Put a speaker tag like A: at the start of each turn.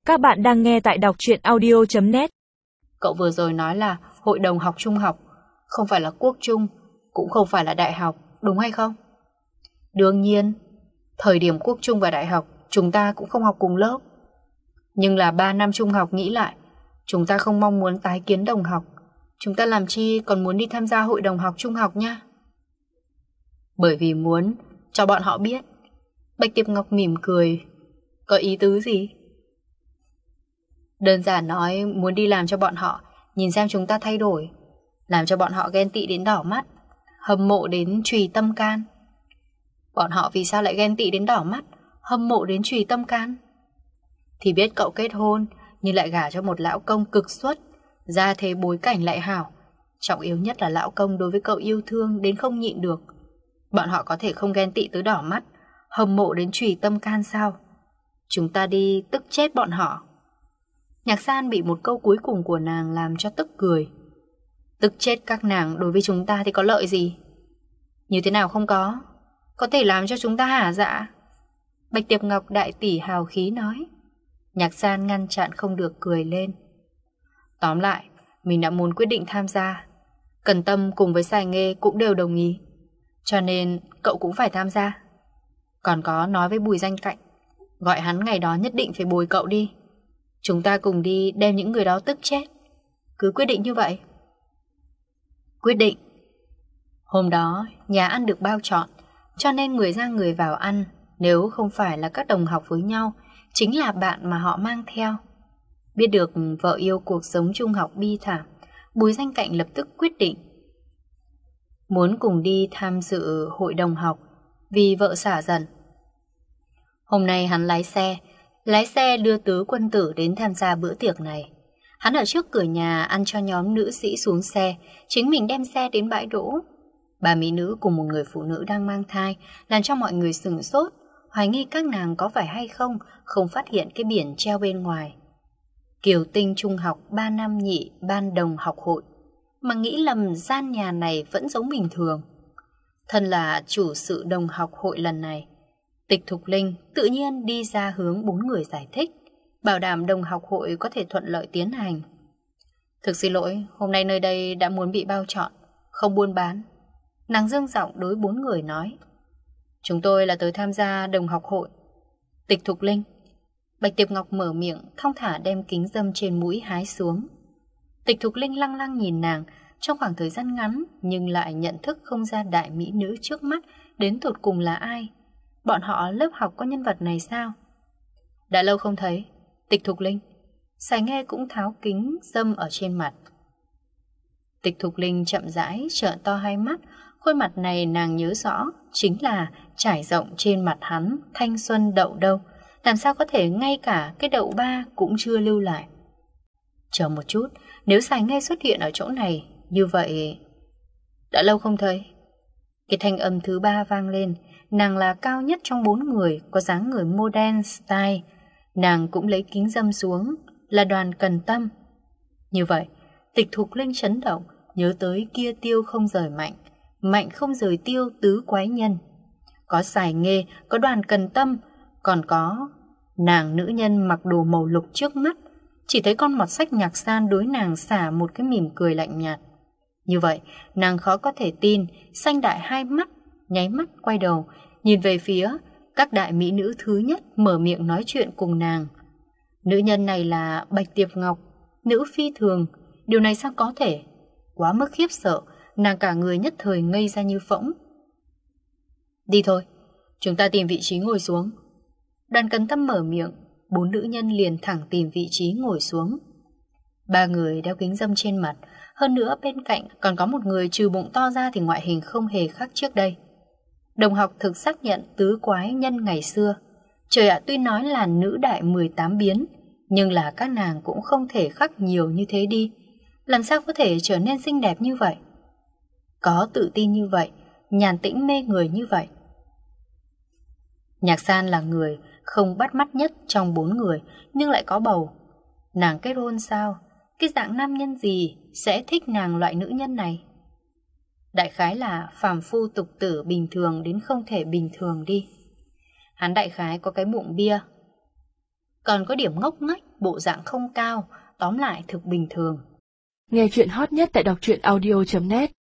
A: Các bạn đang nghe tại đọc truyện audio.net.
B: Cậu vừa rồi nói là hội đồng học trung học, không phải là quốc trung, cũng không phải là đại học, đúng hay không? Đương nhiên, thời điểm quốc trung và đại học chúng ta cũng không học cùng lớp. Nhưng là 3 năm trung học nghĩ lại, chúng ta không mong muốn tái kiến đồng học. Chúng ta làm chi còn muốn đi tham gia hội đồng học trung học nha. Bởi vì muốn cho bọn họ biết. Bạch Tiệp Ngọc mỉm cười. Có ý tứ gì? Đơn giản nói muốn đi làm cho bọn họ nhìn xem chúng ta thay đổi, làm cho bọn họ ghen tị đến đỏ mắt, hâm mộ đến trùy tâm can. Bọn họ vì sao lại ghen tị đến đỏ mắt, hâm mộ đến trùy tâm can? Thì biết cậu kết hôn nhưng lại gả cho một lão công cực xuất, gia thế bối cảnh lại hảo. Trọng yếu nhất là lão công đối với cậu yêu thương đến không nhịn được. Bọn họ có thể không ghen tị tới đỏ mắt, hâm mộ đến trùy tâm can sao? Chúng ta đi tức chết bọn họ. Nhạc San bị một câu cuối cùng của nàng làm cho tức cười. Tức chết các nàng đối với chúng ta thì có lợi gì? Như thế nào không có thể làm cho chúng ta hả dạ? Bạch Tiệp Ngọc đại tỷ hào khí nói. Nhạc San ngăn chặn không được cười lên. Tóm lại, mình đã muốn quyết định tham gia. Cần Tâm cùng với Sài Nghê cũng đều đồng ý, cho nên cậu cũng phải tham gia. Còn có nói với Bùi Danh Cạnh, gọi hắn ngày đó nhất định phải bồi cậu đi. Chúng ta cùng đi đem những người đó tức chết. Cứ quyết định như vậy. Quyết định. Hôm đó nhà ăn được bao trọn, cho nên người ra người vào ăn. Nếu không phải là các đồng học với nhau, chính là bạn mà họ mang theo. Biết được vợ yêu cuộc sống trung học bi thảm, Bùi Danh Cạnh lập tức quyết định muốn cùng đi tham dự hội đồng học vì vợ xả giận. Hôm nay hắn lái xe đưa Tứ Quân Tử đến tham gia bữa tiệc này. Hắn ở trước cửa nhà ăn cho nhóm nữ sĩ xuống xe, chính mình đem xe đến bãi đỗ. Bà mỹ nữ cùng một người phụ nữ đang mang thai làm cho mọi người sửng sốt, hoài nghi các nàng có phải hay không phát hiện cái biển treo bên ngoài. Kiều Tinh trung học 3 năm nhị ban đồng học hội, mà nghĩ lầm gian nhà này vẫn giống bình thường. Thân là chủ sự đồng học hội lần này, Tịch Thục Linh tự nhiên đi ra hướng 4 người giải thích, bảo đảm đồng học hội có thể thuận lợi tiến hành. Thực xin lỗi, hôm nay nơi đây đã muốn bị bao trọn, không buôn bán. Nàng dương giọng đối 4 người nói. Chúng tôi là tới tham gia đồng học hội. Tịch Thục Linh. Bạch Tiệp Ngọc mở miệng, thong thả đem kính dâm trên mũi hái xuống. Tịch Thục Linh lăng lăng nhìn nàng trong khoảng thời gian ngắn, nhưng lại nhận thức không ra đại mỹ nữ trước mắt đến tột cùng là ai. Bọn họ lớp học có nhân vật này sao? Đã lâu không thấy. Tịch Thục Linh. Sài Nghê cũng tháo kính dâm ở trên mặt. Tịch Thục Linh chậm rãi trợn to hai mắt. Khuôn mặt này nàng nhớ rõ, chính là trải rộng trên mặt hắn thanh xuân đậu đâu. Làm sao có thể ngay cả cái đậu ba cũng chưa lưu lại. Chờ một chút, nếu Sài Nghê xuất hiện ở chỗ này, như vậy... Đã lâu không thấy. Cái thanh âm thứ 3 vang lên. Nàng là cao nhất trong 4 người, có dáng người modern style. Nàng cũng lấy kính dâm xuống, là Đoàn Cần Tâm. Như vậy, Tịch Thục Linh chấn động, nhớ tới kia tiêu không rời mạnh, mạnh không rời tiêu tứ quái nhân. Có Sài Nghê, có Đoàn Cần Tâm, còn có nàng nữ nhân mặc đồ màu lục trước mắt. Chỉ thấy con mọt sách Nhạc San đối nàng xả một cái mỉm cười lạnh nhạt. Như vậy, nàng khó có thể tin, xanh đại hai mắt, nháy mắt quay đầu, nhìn về phía các đại mỹ nữ thứ nhất mở miệng nói chuyện cùng nàng. Nữ nhân này là Bạch Tiệp Ngọc, nữ phi thường. Điều này sao có thể? Quá mức khiếp sợ, nàng cả người nhất thời ngây ra như phỗng. Đi thôi, chúng ta tìm vị trí ngồi xuống. Đoàn Cần Tâm mở miệng, 4 nữ nhân liền thẳng tìm vị trí ngồi xuống. 3 người đeo kính dâm trên mặt, hơn nữa bên cạnh còn có một người trừ bụng to ra thì ngoại hình không hề khác trước đây. Đồng học thực xác nhận tứ quái nhân ngày xưa. Trời ạ, tuy nói là nữ đại 18 biến, nhưng là các nàng cũng không thể khác nhiều như thế đi. Làm sao có thể trở nên xinh đẹp như vậy? Có tự tin như vậy, nhàn tĩnh mê người như vậy. Nhạc San là người không bắt mắt nhất trong 4 người, nhưng lại có bầu. Nàng kết hôn sao? Cái dạng nam nhân gì sẽ thích nàng loại nữ nhân này? Đại khái là phàm phu tục tử bình thường đến không thể bình thường đi. Hắn đại khái có cái bụng bia. Còn có điểm ngốc nghếch, bộ dạng không cao, tóm lại thực bình thường.
A: Nghe chuyện hot nhất tại đọc truyện audio.net